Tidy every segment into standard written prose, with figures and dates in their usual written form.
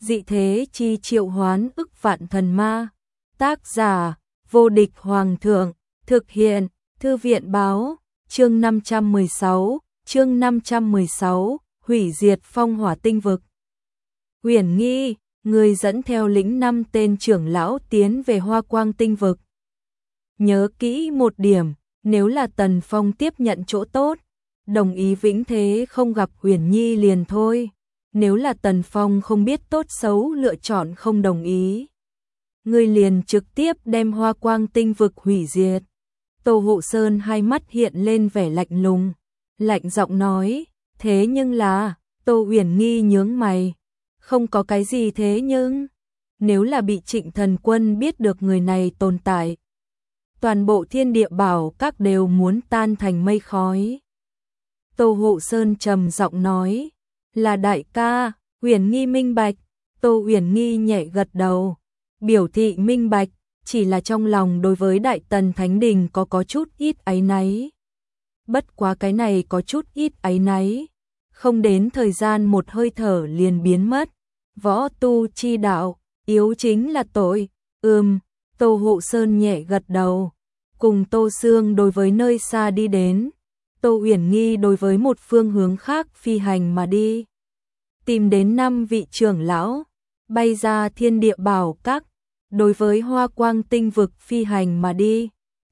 dị thế chi triệu hoán ức vạn thần ma. Tác giả, vô địch hoàng thượng, thực hiện, thư viện báo, chương 516, hủy diệt phong hỏa tinh vực. Uyển Nghi, người dẫn theo lĩnh 5 tên trưởng lão tiến về Hoa Quang tinh vực. Nhớ kỹ một điểm, nếu là Tần Phong tiếp nhận chỗ tốt, đồng ý vĩnh thế không gặp Uyển Nhi liền thôi. Nếu là Tần Phong không biết tốt xấu lựa chọn không đồng ý, người liền trực tiếp đem Hoa Quang tinh vực hủy diệt. Tô Hộ Sơn hai mắt hiện lên vẻ lạnh lùng, lạnh giọng nói, thế nhưng là, Tô Uyển Nghi nhướng mày, không có cái gì thế nhưng, nếu là bị Trịnh Thần Quân biết được người này tồn tại, toàn bộ thiên địa bảo các đều muốn tan thành mây khói. Tô Hộ Sơn trầm giọng nói, là đại ca. Uyển Nghi minh bạch. Tô Uyển Nghi nhẹ gật đầu, biểu thị minh bạch, chỉ là trong lòng đối với Đại Tần Thánh Đình có chút ít áy náy. Bất quá cái này có chút ít áy náy, không đến thời gian một hơi thở liền biến mất. Võ tu chi đạo, yếu chính là tội. Tô Hộ Sơn nhẹ gật đầu, cùng Tô Sương đối với nơi xa đi đến. Tô Uyển Nghi đối với một phương hướng khác phi hành mà đi, tìm đến 5 vị trưởng lão, bay ra thiên địa bảo các, đối với Hoa Quang tinh vực phi hành mà đi.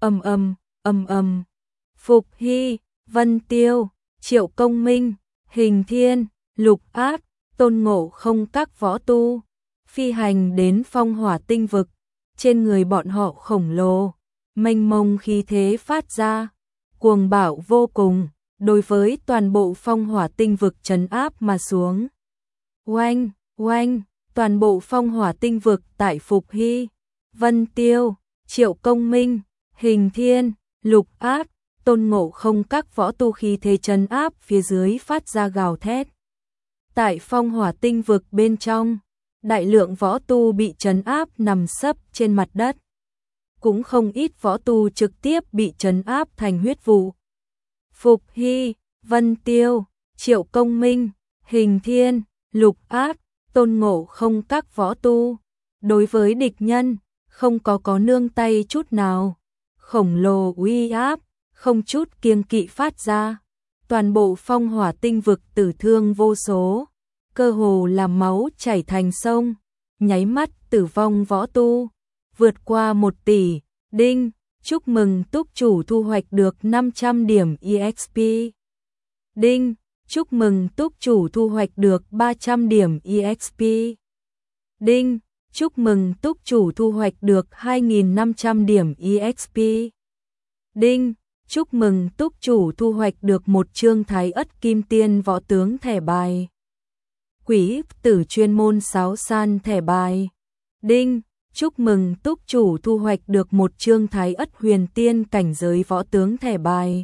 Phục Hy, Vân Tiêu, Triệu Công Minh, Hình Thiên, Lục Ác, Tôn Ngộ Không các võ tu, phi hành đến phong hỏa tinh vực. Trên người bọn họ khổng lồ, mênh mông khí thế phát ra, cuồng bạo vô cùng, đối với toàn bộ phong hỏa tinh vực trấn áp mà xuống. Oanh, oanh, toàn bộ phong hỏa tinh vực tại Phục Hy, Vân Tiêu, Triệu Công Minh, Hình Thiên, Lục Ác, Tôn Ngộ Không các võ tu khí thế trấn áp phía dưới phát ra gào thét. Tại phong hỏa tinh vực bên trong, đại lượng võ tu bị trấn áp nằm sấp trên mặt đất. Cũng không ít võ tu trực tiếp bị trấn áp thành huyết vụ. Phục Hy, Vân Tiêu, Triệu Công Minh, Hình Thiên, Lục Ác, Tôn Ngộ Không các võ tu, đối với địch nhân, không có nương tay chút nào. Khổng lồ uy áp, không chút kiêng kỵ phát ra. Toàn bộ phong hỏa tinh vực tử thương vô số, cơ hồ làm máu chảy thành sông, nháy mắt tử vong võ tu, vượt qua 1 tỷ. Đinh, chúc mừng túc chủ thu hoạch được 500 điểm EXP. Đinh, chúc mừng túc chủ thu hoạch được 300 điểm EXP. Đinh, chúc mừng túc chủ thu hoạch được 2.500 điểm EXP. Đinh, chúc mừng túc chủ thu hoạch được một chương Thái Ất Kim Tiên võ tướng thẻ bài. Quỷ tử chuyên môn 6 san thẻ bài. Đinh, chúc mừng túc chủ thu hoạch được một chương Thái Ất Huyền Tiên cảnh giới võ tướng thẻ bài.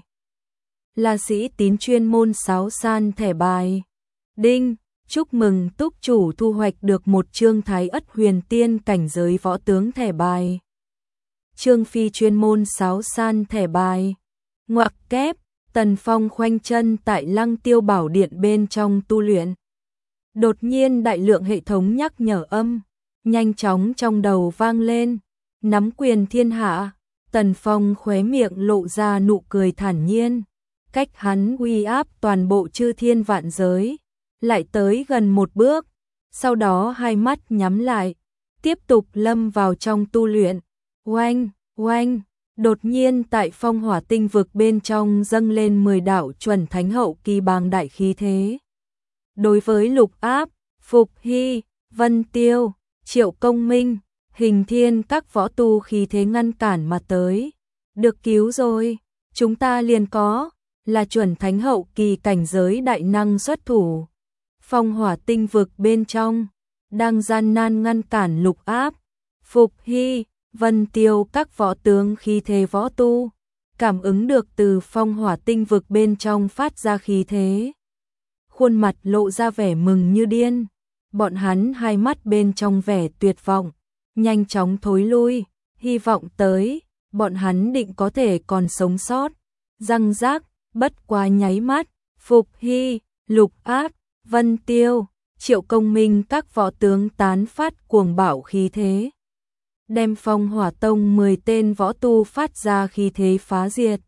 La sĩ tín chuyên môn 6 san thẻ bài. Đinh, chúc mừng túc chủ thu hoạch được một chương Thái Ất Huyền Tiên cảnh giới võ tướng thẻ bài. Trương Phi chuyên môn 6 san thẻ bài. Ngoặc kép, Tần Phong khoanh chân tại Lăng Tiêu Bảo Điện bên trong tu luyện. Đột nhiên đại lượng hệ thống nhắc nhở âm nhanh chóng trong đầu vang lên. Nắm quyền thiên hạ, Tần Phong khóe miệng lộ ra nụ cười thản nhiên, cách hắn uy áp toàn bộ chư thiên vạn giới lại tới gần một bước, sau đó hai mắt nhắm lại, tiếp tục lâm vào trong tu luyện. Oanh, oanh, đột nhiên tại phong hỏa tinh vực bên trong dâng lên 10 đạo chuẩn thánh hậu kỳ bàng đại khí thế. Đối với Lục Áp, Phục Hy, Vân Tiêu, Triệu Công Minh, Hình Thiên các võ tu khí thế ngăn cản mà tới. Được cứu rồi, chúng ta liền có, là chuẩn thánh hậu kỳ cảnh giới đại năng xuất thủ. Phong hỏa tinh vực bên trong, đang gian nan ngăn cản Lục Áp, Phục Hy, Vân Tiêu các võ tướng khí thế võ tu, cảm ứng được từ phong hỏa tinh vực bên trong phát ra khí thế. Khuôn mặt lộ ra vẻ mừng như điên, bọn hắn hai mắt bên trong vẻ tuyệt vọng, nhanh chóng thối lui, hy vọng tới, bọn hắn định có thể còn sống sót. Răng rác, bất quá nháy mắt, Phục Hy, Lục Ác, Vân Tiêu, Triệu Công Minh các võ tướng tán phát cuồng bạo khí thế, đem Phong Hỏa Tông 10 tên võ tu phát ra khí thế phá diệt.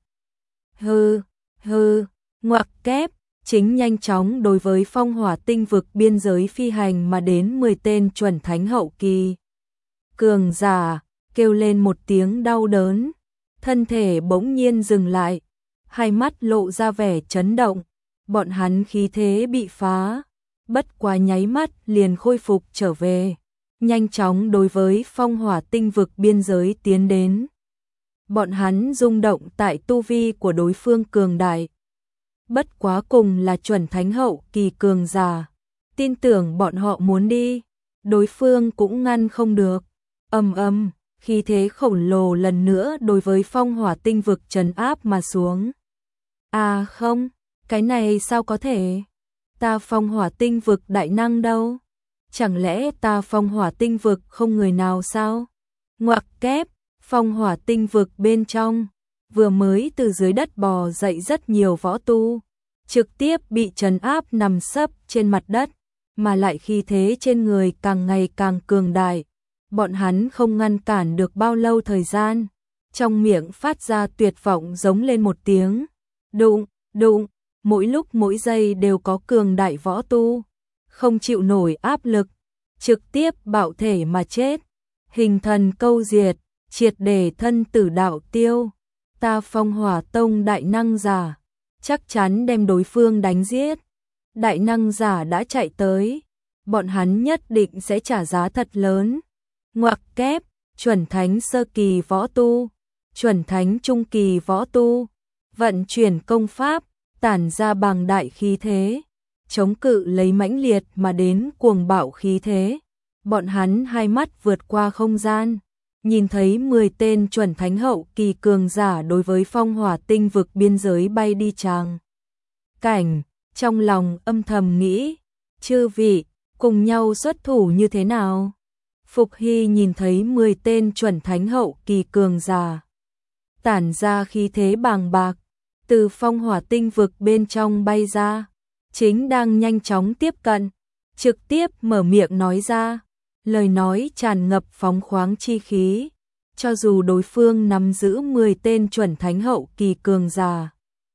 Hừ, hừ, ngoặc kép, chính nhanh chóng đối với Phong Hỏa Tinh vực biên giới phi hành mà đến 10 tên chuẩn thánh hậu kỳ cường giả, kêu lên một tiếng đau đớn, thân thể bỗng nhiên dừng lại, hai mắt lộ ra vẻ chấn động, bọn hắn khí thế bị phá, bất quá nháy mắt liền khôi phục trở về, nhanh chóng đối với Phong Hỏa Tinh vực biên giới tiến đến. Bọn hắn rung động tại tu vi của đối phương cường đại, bất quá cùng là chuẩn thánh hậu kỳ cường giả, tin tưởng bọn họ muốn đi, đối phương cũng ngăn không được. Ầm ầm, khí thế khổng lồ lần nữa đối với Phong Hỏa Tinh vực trấn áp mà xuống. À không, cái này sao có thể? Ta Phong Hỏa Tinh vực đại năng đâu? Chẳng lẽ ta Phong Hỏa Tinh vực không người nào sao? Ngoặc kép, Phong Hỏa Tinh vực bên trong, vừa mới từ dưới đất bò dậy rất nhiều võ tu, trực tiếp bị trấn áp nằm sấp trên mặt đất, mà lại khí thế trên người càng ngày càng cường đại. Bọn hắn không ngăn cản được bao lâu thời gian, trong miệng phát ra tuyệt vọng giống lên một tiếng. Đụng, đụng, mỗi lúc mỗi giây đều có cường đại võ tu, không chịu nổi áp lực, trực tiếp bạo thể mà chết. Hình thần câu diệt, triệt để thân tử đạo tiêu. Ta Phong Hỏa Tông đại năng giả, chắc chắn đem đối phương đánh giết. Đại năng giả đã chạy tới, bọn hắn nhất định sẽ trả giá thật lớn. Ngoặc kép, chuẩn thánh sơ kỳ võ tu, chuẩn thánh trung kỳ võ tu, vận chuyển công pháp, tản ra bằng đại khí thế, chống cự lấy mãnh liệt mà đến cuồng bạo khí thế. Bọn hắn hai mắt vượt qua không gian, nhìn thấy 10 tên chuẩn thánh hậu kỳ cường giả đối với Phong Hỏa Tinh vực biên giới bay đi tràng cảnh, trong lòng âm thầm nghĩ, chư vị, cùng nhau xuất thủ như thế nào? Phục Hy nhìn thấy 10 tên chuẩn thánh hậu kỳ cường giả, tản ra khí thế bàng bạc, từ Phong Hỏa Tinh vực bên trong bay ra, chính đang nhanh chóng tiếp cận, trực tiếp mở miệng nói ra, lời nói tràn ngập phóng khoáng chi khí, cho dù đối phương nắm giữ 10 tên chuẩn thánh hậu kỳ cường giả,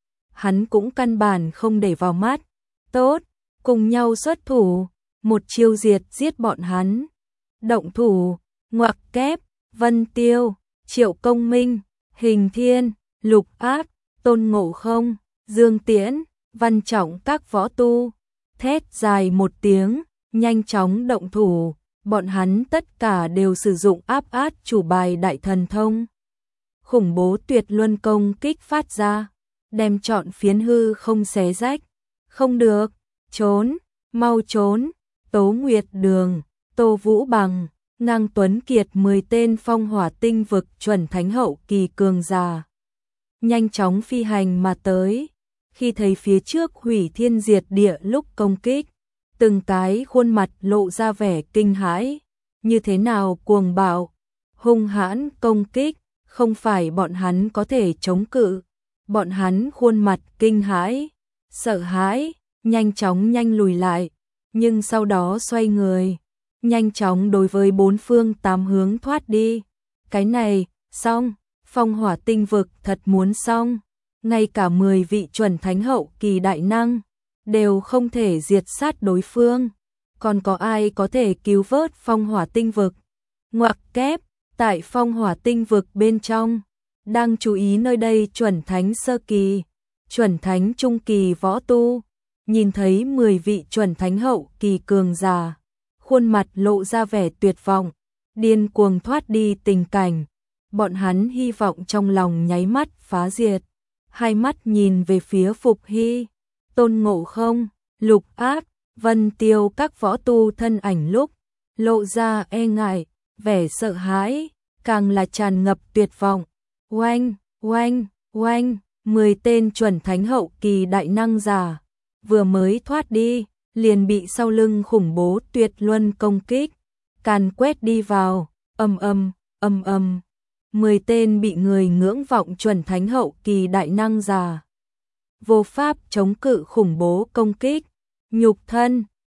hắn cũng căn bản không để vào mắt. Tốt, cùng nhau xuất thủ, một chiêu diệt giết bọn hắn. Động thủ, ngoặc kép, Vân Tiêu, Triệu Công Minh, Hình Thiên, Lục Ác, Tôn Ngộ Không, Dương Tiễn, Văn Trọng các võ tu, thét dài một tiếng, nhanh chóng động thủ, bọn hắn tất cả đều sử dụng áp át chủ bài đại thần thông. Khủng bố tuyệt luân công kích phát ra, đem trọn phiến hư không xé rách. Không được, trốn, mau trốn. Tố Nguyệt Đường, Tô Vũ Bằng, Ngang Tuấn Kiệt 10 tên Phong Hỏa Tinh vực chuẩn thánh hậu kỳ cường giả, nhanh chóng phi hành mà tới. Khi thấy phía trước hủy thiên diệt địa lúc công kích, từng cái khuôn mặt lộ ra vẻ kinh hãi. Như thế nào cuồng bạo, hung hãn công kích, không phải bọn hắn có thể chống cự. Bọn hắn khuôn mặt kinh hãi, sợ hãi, nhanh chóng lùi lại, nhưng sau đó xoay người, nhanh chóng đối với bốn phương tám hướng thoát đi. Cái này, xong, Phong Hỏa Tinh vực thật muốn xong, ngay cả 10 vị chuẩn thánh hậu kỳ đại năng đều không thể diệt sát đối phương, còn có ai có thể cứu vớt Phong Hỏa Tinh vực? Ngoặc kép, tại Phong Hỏa Tinh vực bên trong, đang chú ý nơi đây chuẩn thánh sơ kỳ, chuẩn thánh trung kỳ võ tu, nhìn thấy 10 vị chuẩn thánh hậu kỳ cường giả, khuôn mặt lộ ra vẻ tuyệt vọng, điên cuồng thoát đi tình cảnh. Bọn hắn hy vọng trong lòng nháy mắt phá diệt, hai mắt nhìn về phía Phục Hy, Tôn Ngộ Không, Lục Ác, Vân Tiêu các võ tu thân ảnh lúc lộ ra e ngại, vẻ sợ hãi, càng là tràn ngập tuyệt vọng. Oanh, oanh, oanh, 10 tên chuẩn thánh hậu kỳ đại năng giả vừa mới thoát đi, liền bị sau lưng khủng bố tuyệt luân công kích, càn quét đi vào, ầm ầm, ầm ầm. 10 tên bị người ngưỡng vọng chuẩn thánh hậu kỳ đại năng giả vô pháp chống cự khủng bố công kích, nhục thân,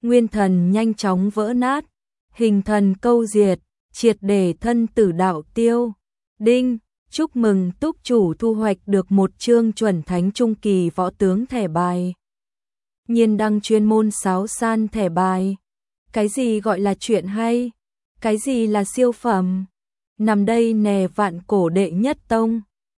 nguyên thần nhanh chóng vỡ nát, hình thần câu diệt, triệt để thân tử đạo tiêu. Đinh, chúc mừng túc chủ thu hoạch được một chương chuẩn thánh trung kỳ võ tướng thẻ bài. Nhiên đăng chuyên môn sáo san thẻ bài. Cái gì gọi là chuyện hay? Cái gì là siêu phẩm? Nằm đây nè vạn cổ đệ nhất tông.